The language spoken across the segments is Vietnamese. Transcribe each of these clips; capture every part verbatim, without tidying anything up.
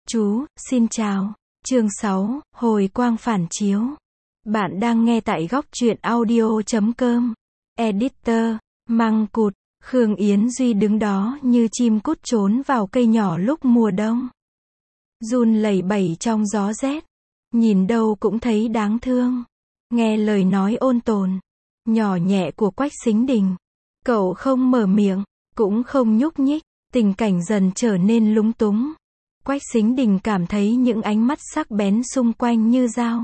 Chú, xin chào. Chương sáu, hồi quang phản chiếu. Bạn đang nghe tại góc truyện audio chấm com. Editor, Măng Cụt, Khương Yến Duy đứng đó như chim cút trốn vào cây nhỏ lúc mùa đông. Run lẩy bẩy trong gió rét. Nhìn đâu cũng thấy đáng thương. Nghe lời nói ôn tồn, nhỏ nhẹ của Quách Sính Đình. Cậu không mở miệng, cũng không nhúc nhích. Tình cảnh dần trở nên lúng túng. Quách Sính Đình cảm thấy những ánh mắt sắc bén xung quanh như dao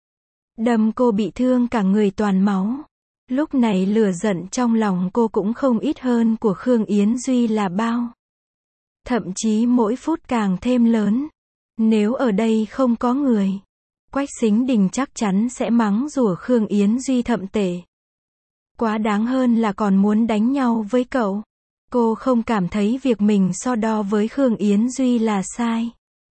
đâm cô bị thương cả người toàn máu. Lúc này lửa giận trong lòng cô cũng không ít hơn của Khương Yến Duy là bao. Thậm chí mỗi phút càng thêm lớn. Nếu ở đây không có người, Quách Sính Đình chắc chắn sẽ mắng rủa Khương Yến Duy thậm tệ. Quá đáng hơn là còn muốn đánh nhau với cậu. Cô không cảm thấy việc mình so đo với Khương Yến Duy là sai.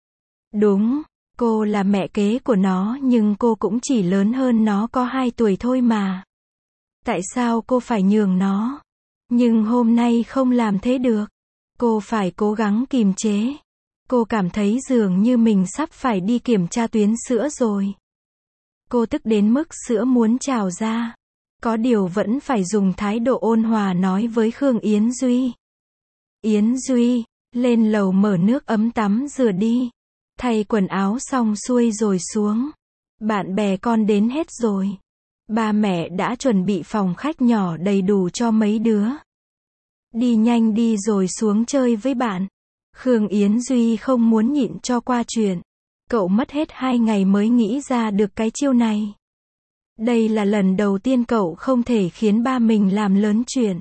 Đúng, cô là mẹ kế của nó nhưng cô cũng chỉ lớn hơn nó có hai tuổi thôi mà. Tại sao cô phải nhường nó? Nhưng hôm nay không làm thế được. Cô phải cố gắng kìm chế. Cô cảm thấy dường như mình sắp phải đi kiểm tra tuyến sữa rồi. Cô tức đến mức sữa muốn trào ra. Có điều vẫn phải dùng thái độ ôn hòa nói với Khương Yến Duy. Yến Duy, lên lầu mở nước ấm tắm rửa đi. Thay quần áo xong xuôi rồi xuống. Bạn bè con đến hết rồi. Ba mẹ đã chuẩn bị phòng khách nhỏ đầy đủ cho mấy đứa. Đi nhanh đi rồi xuống chơi với bạn. Khương Yến Duy không muốn nhịn cho qua chuyện. Cậu mất hết hai ngày mới nghĩ ra được cái chiêu này. Đây là lần đầu tiên cậu không thể khiến ba mình làm lớn chuyện.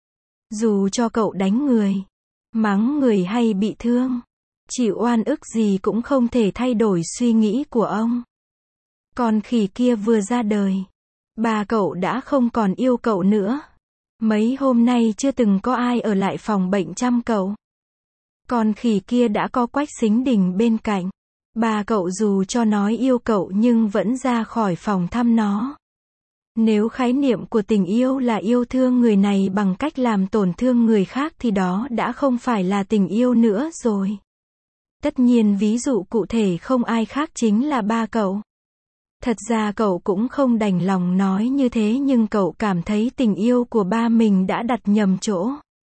Dù cho cậu đánh người, mắng người hay bị thương, chịu oan ức gì cũng không thể thay đổi suy nghĩ của ông. Con khỉ kia vừa ra đời, ba cậu đã không còn yêu cậu nữa. Mấy hôm nay chưa từng có ai ở lại phòng bệnh chăm cậu. Con khỉ kia đã có Quách Sính Đình bên cạnh. Ba cậu dù cho nói yêu cậu nhưng vẫn ra khỏi phòng thăm nó. Nếu khái niệm của tình yêu là yêu thương người này bằng cách làm tổn thương người khác thì đó đã không phải là tình yêu nữa rồi. Tất nhiên ví dụ cụ thể không ai khác chính là ba cậu. Thật ra cậu cũng không đành lòng nói như thế nhưng cậu cảm thấy tình yêu của ba mình đã đặt nhầm chỗ.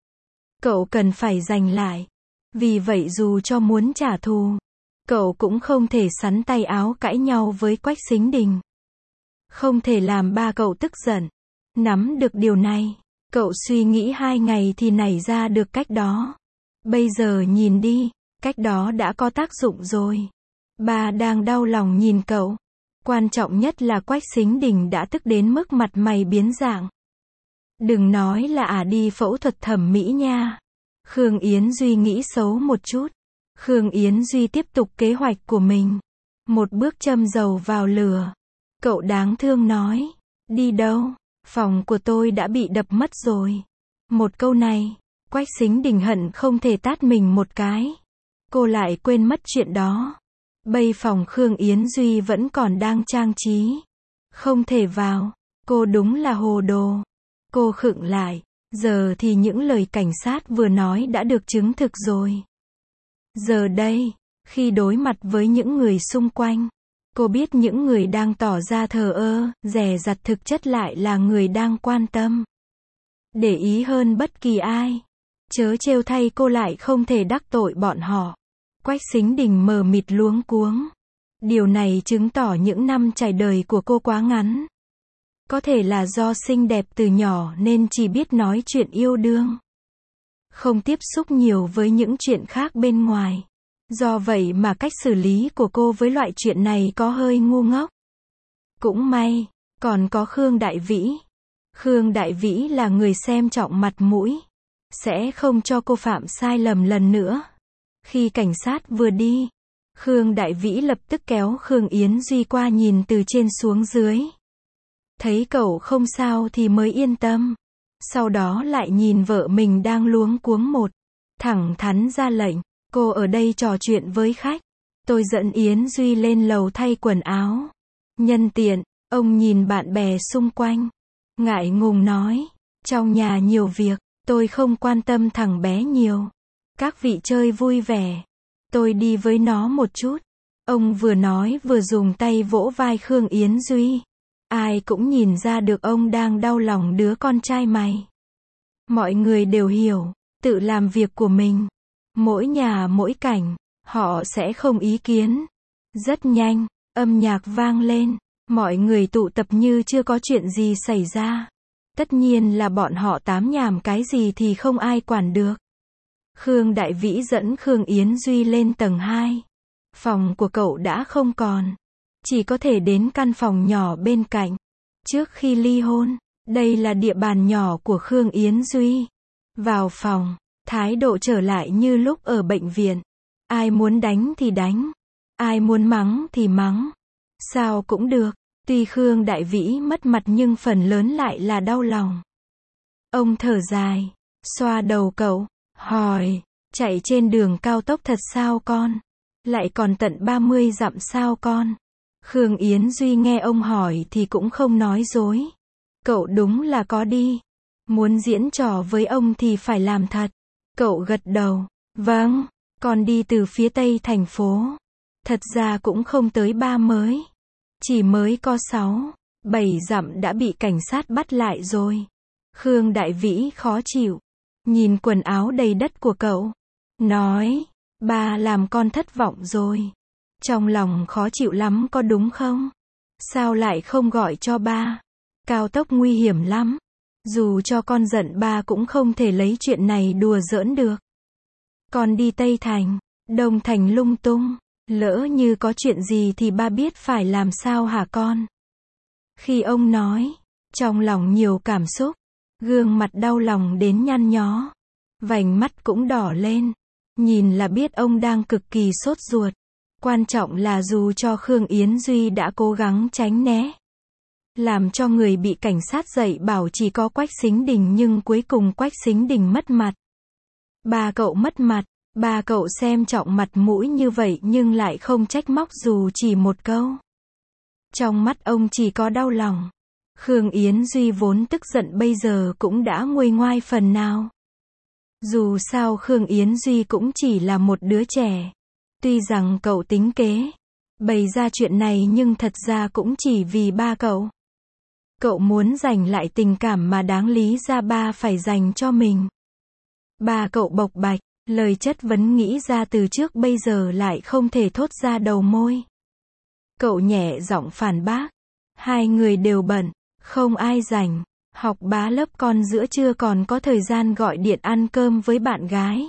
Cậu cần phải giành lại. Vì vậy dù cho muốn trả thù, cậu cũng không thể sắn tay áo cãi nhau với Quách Sính Đình. Không thể làm ba cậu tức giận. Nắm được điều này, cậu suy nghĩ hai ngày thì nảy ra được cách đó. Bây giờ nhìn đi, cách đó đã có tác dụng rồi. Ba đang đau lòng nhìn cậu. Quan trọng nhất là Quách Sính Đình đã tức đến mức mặt mày biến dạng. Đừng nói là ả đi phẫu thuật thẩm mỹ nha. Khương Yến Duy nghĩ xấu một chút. Khương Yến Duy tiếp tục kế hoạch của mình. Một bước châm dầu vào lửa. Cậu đáng thương nói. Đi đâu? Phòng của tôi đã bị đập mất rồi. Một câu này, Quách Sính Đình hận không thể tát mình một cái. Cô lại quên mất chuyện đó. Bây phòng Khương Yến Duy vẫn còn đang trang trí. Không thể vào. Cô đúng là hồ đồ. Cô khựng lại. Giờ thì những lời cảnh sát vừa nói đã được chứng thực rồi. Giờ đây, khi đối mặt với những người xung quanh, cô biết những người đang tỏ ra thờ ơ, dè dặt thực chất lại là người đang quan tâm. Để ý hơn bất kỳ ai. Chớ trêu thay cô lại không thể đắc tội bọn họ. Quách Sính Đình mờ mịt luống cuống. Điều này chứng tỏ những năm trải đời của cô quá ngắn. Có thể là do xinh đẹp từ nhỏ nên chỉ biết nói chuyện yêu đương. Không tiếp xúc nhiều với những chuyện khác bên ngoài. Do vậy mà cách xử lý của cô với loại chuyện này có hơi ngu ngốc. Cũng may, còn có Khương Đại Vĩ. Khương Đại Vĩ là người xem trọng mặt mũi. Sẽ không cho cô phạm sai lầm lần nữa. Khi cảnh sát vừa đi, Khương Đại Vĩ lập tức kéo Khương Yến Duy qua nhìn từ trên xuống dưới. Thấy cậu không sao thì mới yên tâm. Sau đó lại nhìn vợ mình đang luống cuống một. Thẳng thắn ra lệnh. Cô ở đây trò chuyện với khách. Tôi dẫn Yến Duy lên lầu thay quần áo. Nhân tiện, ông nhìn bạn bè xung quanh. Ngại ngùng nói. Trong nhà nhiều việc, tôi không quan tâm thằng bé nhiều. Các vị chơi vui vẻ. Tôi đi với nó một chút. Ông vừa nói vừa dùng tay vỗ vai Khương Yến Duy. Ai cũng nhìn ra được ông đang đau lòng đứa con trai mày. Mọi người đều hiểu, tự làm việc của mình. Mỗi nhà mỗi cảnh, họ sẽ không ý kiến. Rất nhanh, âm nhạc vang lên, mọi người tụ tập như chưa có chuyện gì xảy ra. Tất nhiên là bọn họ tám nhảm cái gì thì không ai quản được. Khương Đại Vĩ dẫn Khương Yến Duy lên tầng hai. Phòng của cậu đã không còn. Chỉ có thể đến căn phòng nhỏ bên cạnh. Trước khi ly hôn, đây là địa bàn nhỏ của Khương Yến Duy. Vào phòng, thái độ trở lại như lúc ở bệnh viện. Ai muốn đánh thì đánh. Ai muốn mắng thì mắng. Sao cũng được. Tuy Khương Đại Vĩ mất mặt nhưng phần lớn lại là đau lòng. Ông thở dài, xoa đầu cậu, hỏi, chạy trên đường cao tốc thật sao con? Lại còn tận ba mươi dặm sao con? Khương Yến Duy nghe ông hỏi thì cũng không nói dối. Cậu đúng là có đi. Muốn diễn trò với ông thì phải làm thật. Cậu gật đầu, vâng, con đi từ phía tây thành phố. Thật ra cũng không tới ba mới. Chỉ mới có sáu, bảy dặm đã bị cảnh sát bắt lại rồi. Khương Đại Vĩ khó chịu. Nhìn quần áo đầy đất của cậu. Nói, ba làm con thất vọng rồi. Trong lòng khó chịu lắm có đúng không? Sao lại không gọi cho ba? Cao tốc nguy hiểm lắm. Dù cho con giận ba cũng không thể lấy chuyện này đùa giỡn được. Con đi Tây Thành, Đông Thành lung tung. Lỡ như có chuyện gì thì ba biết phải làm sao hả con? Khi ông nói, trong lòng nhiều cảm xúc, gương mặt đau lòng đến nhăn nhó, vành mắt cũng đỏ lên, nhìn là biết ông đang cực kỳ sốt ruột. Quan trọng là dù cho Khương Yến Duy đã cố gắng tránh né, làm cho người bị cảnh sát dạy bảo chỉ có Quách Sính Đình nhưng cuối cùng Quách Sính Đình mất mặt. Ba cậu mất mặt. Ba cậu xem trọng mặt mũi như vậy nhưng lại không trách móc dù chỉ một câu. Trong mắt ông chỉ có đau lòng. Khương Yến Duy vốn tức giận bây giờ cũng đã nguôi ngoai phần nào. Dù sao Khương Yến Duy cũng chỉ là một đứa trẻ. Tuy rằng cậu tính kế, bày ra chuyện này nhưng thật ra cũng chỉ vì ba cậu. Cậu muốn giành lại tình cảm mà đáng lý ra ba phải dành cho mình. Ba cậu bộc bạch. Lời chất vấn nghĩ ra từ trước bây giờ lại không thể thốt ra đầu môi. Cậu nhẹ giọng phản bác. Hai người đều bận, không ai rảnh. Học bá lớp con giữa trưa còn có thời gian gọi điện ăn cơm với bạn gái.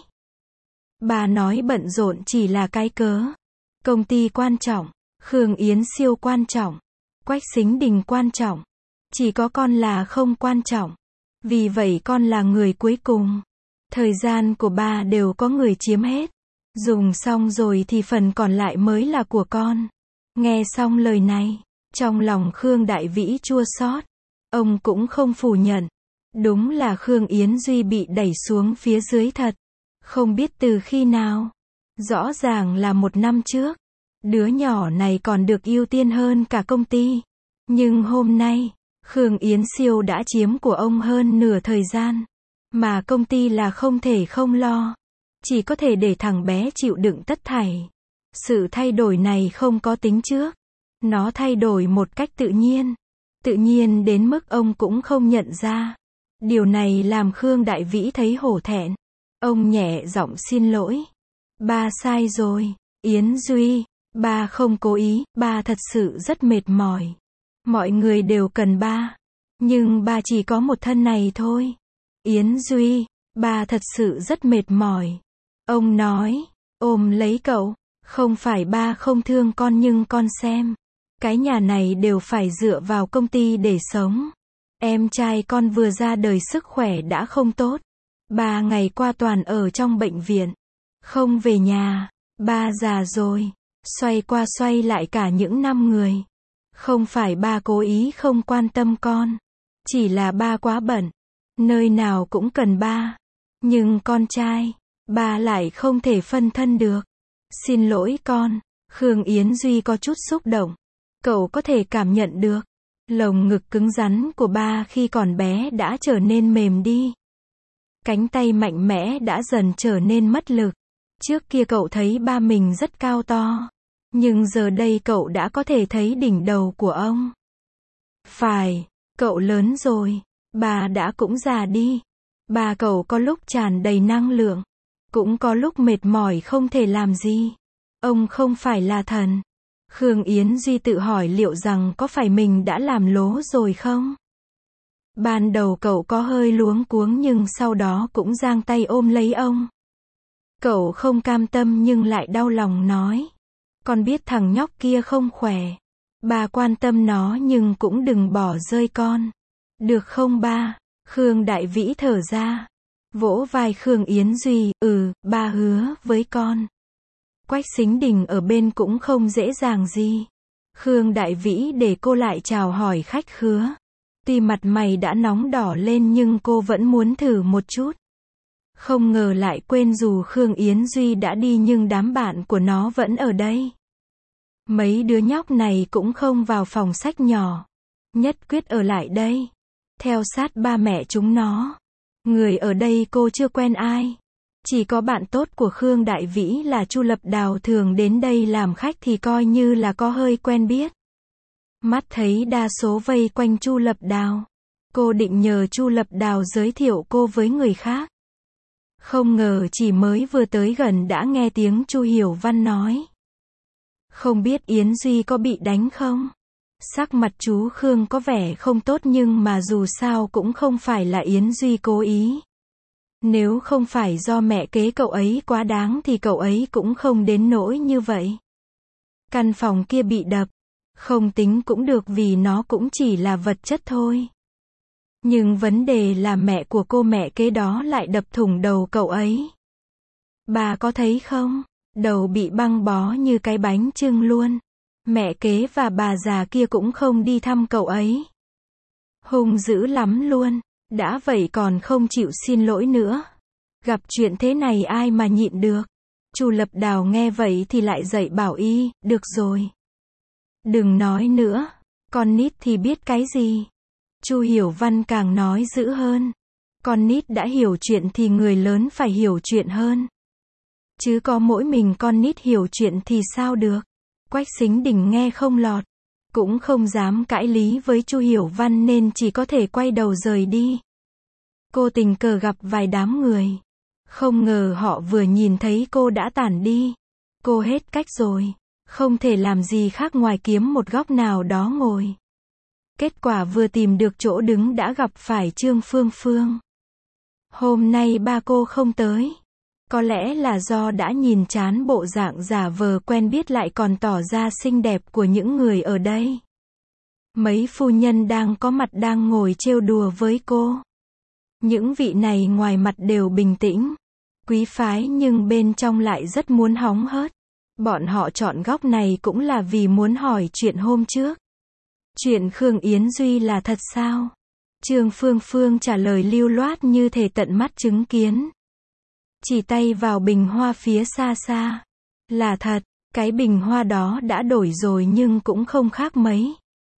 Bà nói bận rộn chỉ là cái cớ. Công ty quan trọng, Khương Yến siêu quan trọng, Quách Sính Đình quan trọng. Chỉ có con là không quan trọng. Vì vậy con là người cuối cùng. Thời gian của ba đều có người chiếm hết. Dùng xong rồi thì phần còn lại mới là của con. Nghe xong lời này, trong lòng Khương Đại Vĩ chua xót. Ông cũng không phủ nhận. Đúng là Khương Yến Duy bị đẩy xuống phía dưới thật. Không biết từ khi nào. Rõ ràng là một năm trước. Đứa nhỏ này còn được ưu tiên hơn cả công ty. Nhưng hôm nay, Khương Yến Siêu đã chiếm của ông hơn nửa thời gian. Mà công ty là không thể không lo. Chỉ có thể để thằng bé chịu đựng tất thảy. Sự thay đổi này không có tính trước. Nó thay đổi một cách tự nhiên. Tự nhiên đến mức ông cũng không nhận ra. Điều này làm Khương Đại Vĩ thấy hổ thẹn. Ông nhẹ giọng xin lỗi. Ba sai rồi. Yến Duy, ba không cố ý, ba thật sự rất mệt mỏi. Mọi người đều cần ba. Nhưng ba chỉ có một thân này thôi. Yến Duy, ba thật sự rất mệt mỏi. Ông nói, ôm lấy cậu. Không phải ba không thương con nhưng con xem. Cái nhà này đều phải dựa vào công ty để sống. Em trai con vừa ra đời sức khỏe đã không tốt. Ba ngày qua toàn ở trong bệnh viện. Không về nhà. Ba già rồi. Xoay qua xoay lại cả những năm người. Không phải ba cố ý không quan tâm con. Chỉ là ba quá bận. Nơi nào cũng cần ba. Nhưng con trai, ba lại không thể phân thân được. Xin lỗi con. Khương Yến Duy có chút xúc động. Cậu có thể cảm nhận được. Lồng ngực cứng rắn của ba khi còn bé đã trở nên mềm đi. Cánh tay mạnh mẽ đã dần trở nên mất lực. Trước kia cậu thấy ba mình rất cao to. Nhưng giờ đây cậu đã có thể thấy đỉnh đầu của ông. Phải, cậu lớn rồi. Bà đã cũng già đi. Bà cậu có lúc tràn đầy năng lượng. Cũng có lúc mệt mỏi không thể làm gì. Ông không phải là thần. Khương Yến Duy tự hỏi liệu rằng có phải mình đã làm lố rồi không? Ban đầu cậu có hơi luống cuống nhưng sau đó cũng giang tay ôm lấy ông. Cậu không cam tâm nhưng lại đau lòng nói. Con biết thằng nhóc kia không khỏe. Bà quan tâm nó nhưng cũng đừng bỏ rơi con. Được không ba? Khương Đại Vĩ thở ra. Vỗ vai Khương Yến Duy, ừ, ba hứa với con. Quách Sính Đình ở bên cũng không dễ dàng gì. Khương Đại Vĩ để cô lại chào hỏi khách khứa. Tuy mặt mày đã nóng đỏ lên nhưng cô vẫn muốn thử một chút. Không ngờ lại quên dù Khương Yến Duy đã đi nhưng đám bạn của nó vẫn ở đây. Mấy đứa nhóc này cũng không vào phòng sách nhỏ. Nhất quyết ở lại đây. Theo sát ba mẹ chúng nó. Người ở đây cô chưa quen ai. Chỉ có bạn tốt của Khương Đại Vĩ là Chu Lập Đào thường đến đây làm khách thì coi như là có hơi quen biết. Mắt thấy đa số vây quanh Chu Lập Đào. Cô định nhờ Chu Lập Đào giới thiệu cô với người khác. Không ngờ chỉ mới vừa tới gần đã nghe tiếng Chu Hiểu Văn nói. Không biết Yến Duy có bị đánh không? Sắc mặt chú Khương có vẻ không tốt nhưng mà dù sao cũng không phải là Yến Duy cố ý. Nếu không phải do mẹ kế cậu ấy quá đáng thì cậu ấy cũng không đến nỗi như vậy. Căn phòng kia bị đập. Không tính cũng được vì nó cũng chỉ là vật chất thôi. Nhưng vấn đề là mẹ của cô mẹ kế đó lại đập thủng đầu cậu ấy. Bà có thấy không? Đầu bị băng bó như cái bánh chưng luôn. Mẹ kế và bà già kia cũng không đi thăm cậu ấy. Hung dữ lắm luôn. Đã vậy còn không chịu xin lỗi nữa. Gặp chuyện thế này ai mà nhịn được. Chu Lập Đào nghe vậy thì lại dạy bảo y, được rồi. Đừng nói nữa. Con nít thì biết cái gì. Chu Hiểu Văn càng nói dữ hơn. Con nít đã hiểu chuyện thì người lớn phải hiểu chuyện hơn. Chứ có mỗi mình con nít hiểu chuyện thì sao được. Quách Sính Đình nghe không lọt. Cũng không dám cãi lý với Chu Hiểu Văn nên chỉ có thể quay đầu rời đi. Cô tình cờ gặp vài đám người. Không ngờ họ vừa nhìn thấy cô đã tản đi. Cô hết cách rồi. Không thể làm gì khác ngoài kiếm một góc nào đó ngồi. Kết quả vừa tìm được chỗ đứng đã gặp phải Trương Phương Phương. Hôm nay ba cô không tới. Có lẽ là do đã nhìn chán bộ dạng giả vờ quen biết lại còn tỏ ra xinh đẹp của những người ở đây. Mấy phu nhân đang có mặt đang ngồi trêu đùa với cô. Những vị này ngoài mặt đều bình tĩnh, quý phái nhưng bên trong lại rất muốn hóng hớt. Bọn họ chọn góc này cũng là vì muốn hỏi chuyện hôm trước. Chuyện Khương Yến Duy là thật sao? Trương Phương Phương trả lời lưu loát như thể tận mắt chứng kiến. Chỉ tay vào bình hoa phía xa xa. Là thật, cái bình hoa đó đã đổi rồi nhưng cũng không khác mấy.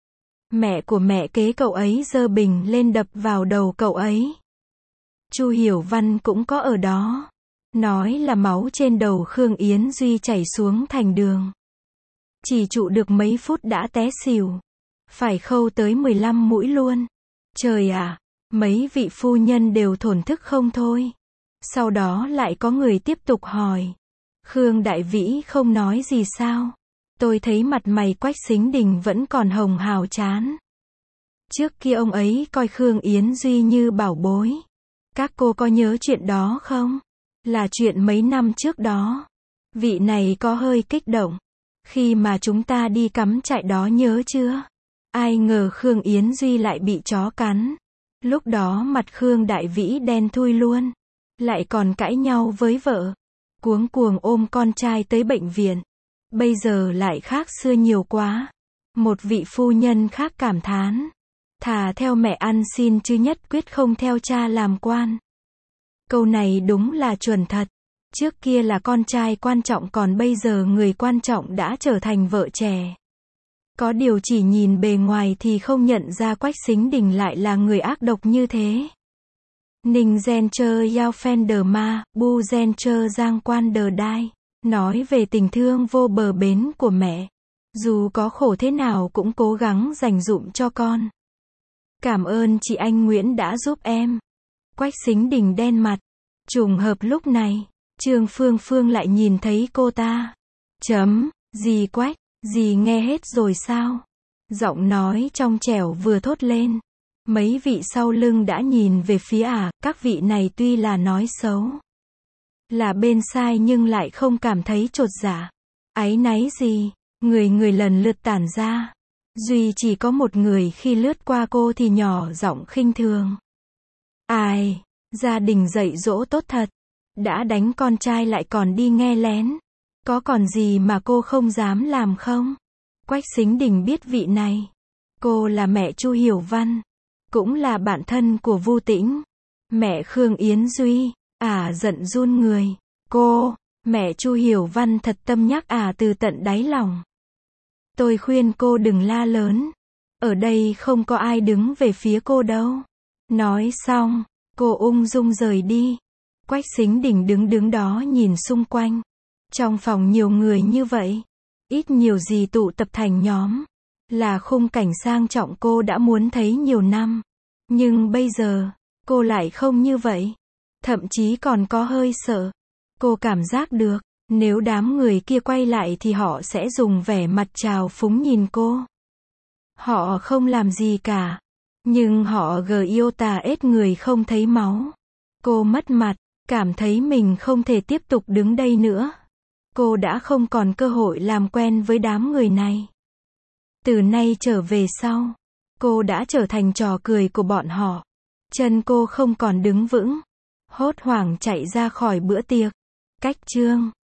Mẹ của mẹ kế cậu ấy giơ bình lên đập vào đầu cậu ấy. Chu Hiểu Văn cũng có ở đó. Nói là máu trên đầu Khương Yến Duy chảy xuống thành đường. Chỉ trụ được mấy phút đã té xỉu. Phải khâu tới mười lăm mũi luôn. Trời ạ, mấy vị phu nhân đều thổn thức không thôi. Sau đó lại có người tiếp tục hỏi. Khương Đại Vĩ không nói gì sao? Tôi thấy mặt mày Quách Sính Đình vẫn còn hồng hào chán. Trước kia ông ấy coi Khương Yến Duy như bảo bối. Các cô có nhớ chuyện đó không? Là chuyện mấy năm trước đó. Vị này có hơi kích động. Khi mà chúng ta đi cắm trại đó nhớ chưa? Ai ngờ Khương Yến Duy lại bị chó cắn. Lúc đó mặt Khương Đại Vĩ đen thui luôn. Lại còn cãi nhau với vợ. Cuống cuồng ôm con trai tới bệnh viện. Bây giờ lại khác xưa nhiều quá. Một vị phu nhân khác cảm thán. Thà theo mẹ ăn xin chứ nhất quyết không theo cha làm quan. Câu này đúng là chuẩn thật. Trước kia là con trai quan trọng còn bây giờ người quan trọng đã trở thành vợ trẻ. Có điều chỉ nhìn bề ngoài thì không nhận ra Quách Sính Đình lại là người ác độc như thế. Ninh gen chơ yao phen đờ ma, bu gen chơ giang quan đờ đai. Nói về tình thương vô bờ bến của mẹ. Dù có khổ thế nào cũng cố gắng dành dụm cho con. Cảm ơn chị anh Nguyễn đã giúp em. Quách Sính Đình đen mặt. Trùng hợp lúc này, Trương Phương Phương lại nhìn thấy cô ta. Chấm, dì Quách, dì nghe hết rồi sao? Giọng nói trong trẻo vừa thốt lên. Mấy vị sau lưng đã nhìn về phía ả, à, các vị này tuy là nói xấu. Là bên sai nhưng lại không cảm thấy chột dạ. Áy náy gì, người người lần lượt tản ra. Duy chỉ có một người khi lướt qua cô thì nhỏ giọng khinh thường. Ai, gia đình dạy dỗ tốt thật. Đã đánh con trai lại còn đi nghe lén. Có còn gì mà cô không dám làm không? Quách Sính Đình biết vị này. Cô là mẹ Chu Hiểu Văn. Cũng là bạn thân của Vu Tĩnh. Mẹ Khương Yến Duy. Ả à, giận run người. Cô, mẹ Chu Hiểu Văn thật tâm nhắc ả à, từ tận đáy lòng. Tôi khuyên cô đừng la lớn. Ở đây không có ai đứng về phía cô đâu. Nói xong, cô ung dung rời đi. Quách Sính Đình đứng đứng đó nhìn xung quanh. Trong phòng nhiều người như vậy. Ít nhiều gì tụ tập thành nhóm. Là khung cảnh sang trọng cô đã muốn thấy nhiều năm. Nhưng bây giờ, cô lại không như vậy. Thậm chí còn có hơi sợ. Cô cảm giác được, nếu đám người kia quay lại thì họ sẽ dùng vẻ mặt trào phúng nhìn cô. Họ không làm gì cả. Nhưng họ gờ yêu tà ết người không thấy máu. Cô mất mặt, cảm thấy mình không thể tiếp tục đứng đây nữa. Cô đã không còn cơ hội làm quen với đám người này. Từ nay trở về sau, cô đã trở thành trò cười của bọn họ. Chân cô không còn đứng vững. Hốt hoảng chạy ra khỏi bữa tiệc. Cách chương